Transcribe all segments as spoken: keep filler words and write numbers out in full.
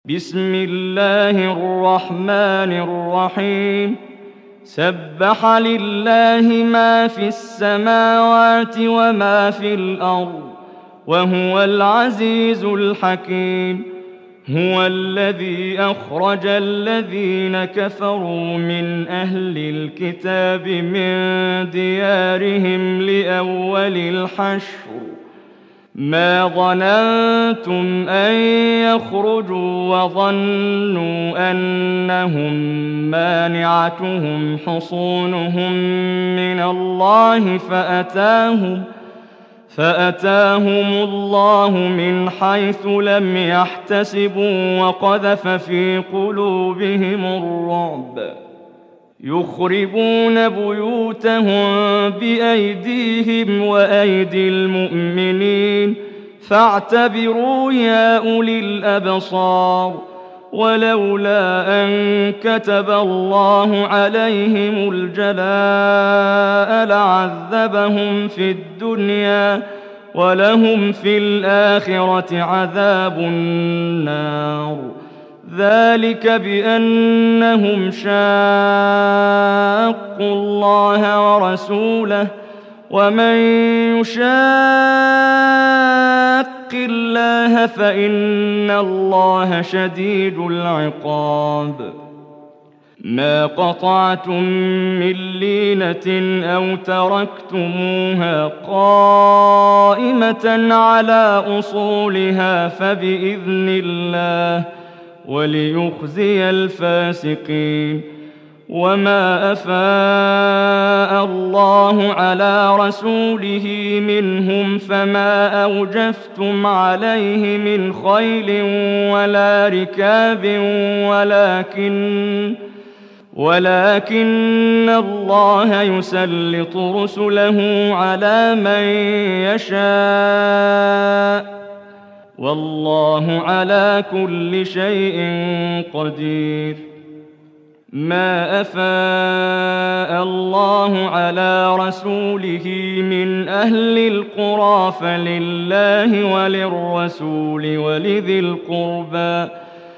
بسم الله الرحمن الرحيم سبح لله ما في السماوات وما في الأرض وهو العزيز الحكيم. هو الذي أخرج الذين كفروا من أهل الكتاب من ديارهم لأول الحشر ما ظننتم أن يخرجوا وظنوا أنهم مانعتهم حصونهم من الله فأتاهم فأتاهم الله من حيث لم يحتسبوا وقذف في قلوبهم الرعب يخربون بيوتهم بأيديهم وأيدي المؤمنين فاعتبروا يا أولي الأبصار. ولولا أن كتب الله عليهم الجلاء لعذبهم في الدنيا ولهم في الآخرة عذاب النار. ذلك بأنهم شاقوا الله ورسوله ومن يشاق الله فإن الله شديد العقاب. ما قطعتم من لينة أو تركتموها قائمة على أصولها فبإذن الله وليخزي الفاسقين. وما أفاء الله على رسوله منهم فما أوجفتم عليه من خيل ولا ركاب ولكن ولكن الله يسلط رسله على من يشاء والله على كل شيء قدير. ما أفاء الله على رسوله من أهل القرى فلله وللرسول ولذي القربى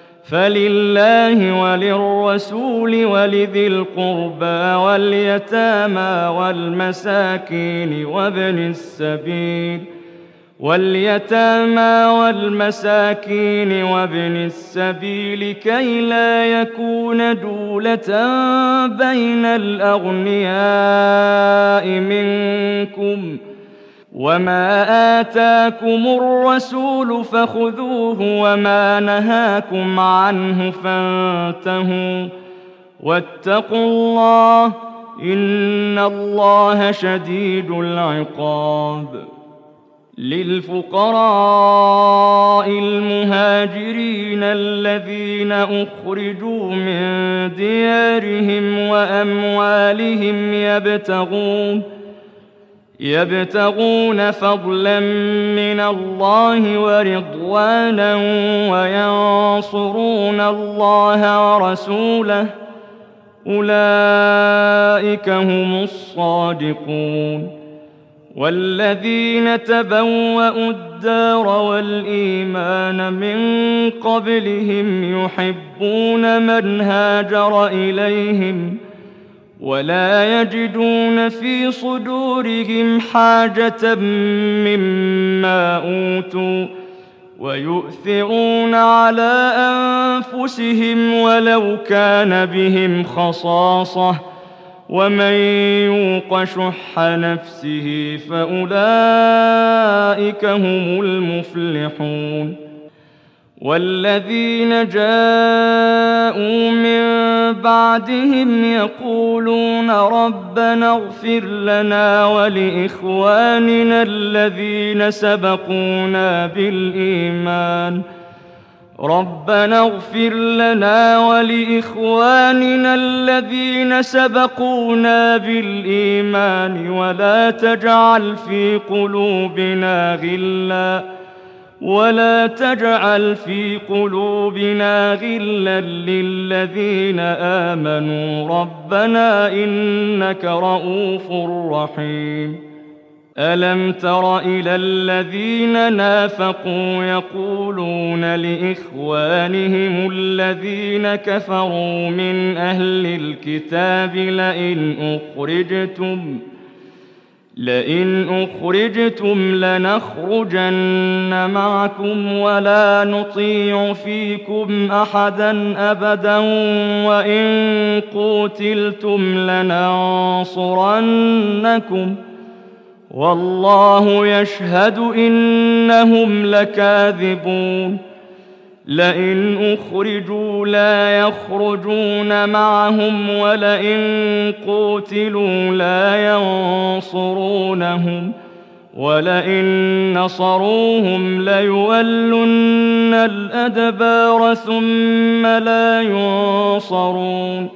فلله وللرسول ولذي القربى واليتامى والمساكين وابن السبيل واليتامى والمساكين وابن السبيل كي لا يكون دولة بين الأغنياء منكم. وما آتاكم الرسول فخذوه وما نهاكم عنه فانتهوا واتقوا الله إن الله شديد العقاب. للفقراء المهاجرين الذين أخرجوا من ديارهم وأموالهم يبتغون يبتغون فضلا من الله ورضوانا وينصرون الله ورسوله أولئك هم الصادقون. والذين تبوأوا الدار والإيمان من قبلهم يحبون من هاجر إليهم ولا يجدون في صدورهم حاجة مما أوتوا ويؤثرون على أنفسهم ولو كان بهم خصاصة ومن يوق شح نفسه فأولئك هم المفلحون. والذين جاءوا من بعدهم يقولون ربنا اغفر لنا ولإخواننا الذين سبقونا بالإيمان ربنا اغفر لنا ولإخواننا الذين سبقونا بالإيمان ولا تجعل في قلوبنا غلا ولا تجعل في قلوبنا غلا للذين آمنوا ربنا إنك رؤوف رحيم. ألم تر إلى الذين نافقوا يقولون لإخوانهم الذين كفروا من أهل الكتاب لئن أخرجتم لئن أخرجتم لنخرجن معكم ولا نطيع فيكم أحدا أبدا وإن قوتلتم لننصرنكم والله يشهد إنهم لكاذبون لئن أخرجوا لا يخرجون معهم ولئن قوتلوا لا ينصرونهم ولئن نصروهم ليولن الأدبار ثم لا ينصرون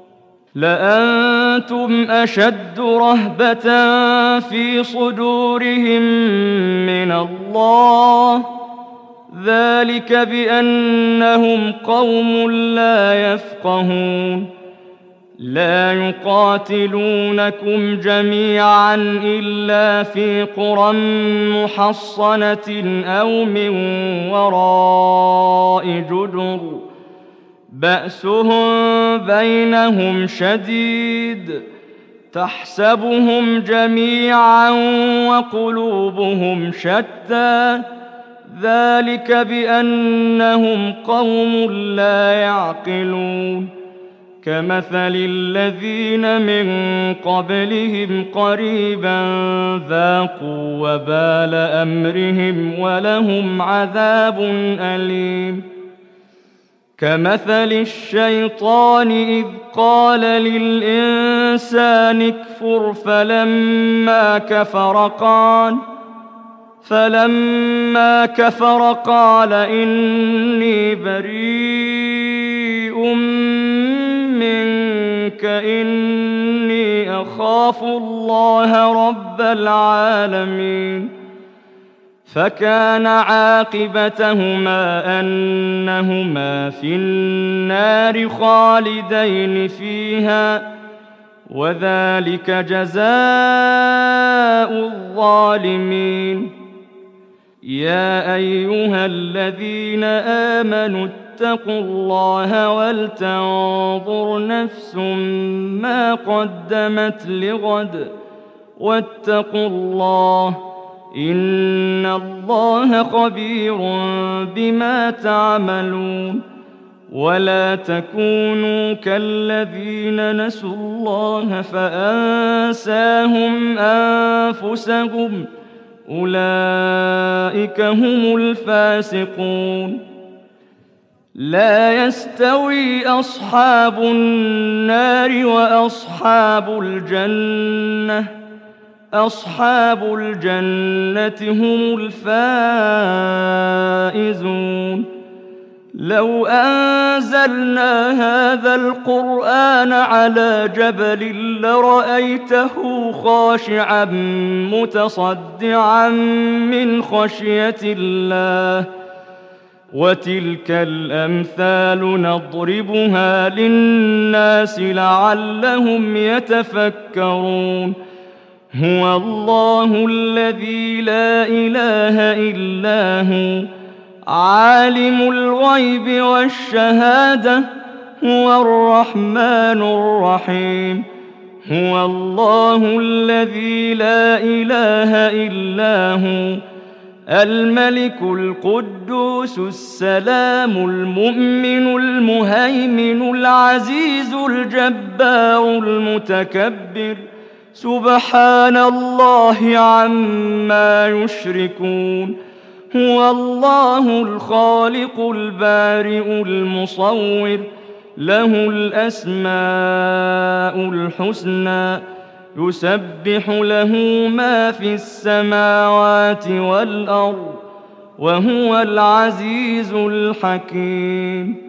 لأنتم أشد رهبة في صدورهم من الله ذلك بأنهم قوم لا يفقهون لا يقاتلونكم جميعا إلا في قرى محصنة أو من وراء جدر بأسهم بينهم شديد تحسبهم جميعا وقلوبهم شتى ذلك بأنهم قوم لا يعقلون كمثل الذين من قبلهم قريبا ذاقوا وبال أمرهم ولهم عذاب أليم كمثل الشيطان إذ قال للإنسان اكفر فلما كفر قال فلما كفر قال إني بريء منك إني أخاف الله رب العالمين فكان عاقبتهما أنهما في النار خالدين فيها وذلك جزاء الظالمين يا أيها الذين آمنوا اتقوا الله ولتنظر نفس ما قدمت لغد واتقوا الله إن الله خبير بما تعملون ولا تكونوا كالذين نسوا الله فأنساهم أنفسهم أولئك هم الفاسقون لا يستوي أصحاب النار وأصحاب الجنة أصحاب الجنة هم الفائزون لو أنزلنا هذا القرآن على جبل لرأيته خاشعا متصدعا من خشية الله وتلك الأمثال نضربها للناس لعلهم يتفكرون هو الله الذي لا إله إلا هو عالم الغيب والشهادة هو الرحمن الرحيم هو الله الذي لا إله إلا هو الملك القدوس السلام المؤمن المهيمن العزيز الجبار المتكبر سبحان الله عما يشركون هو الله الخالق البارئ المصور له الأسماء الحسنى يسبح له ما في السماوات والأرض وهو العزيز الحكيم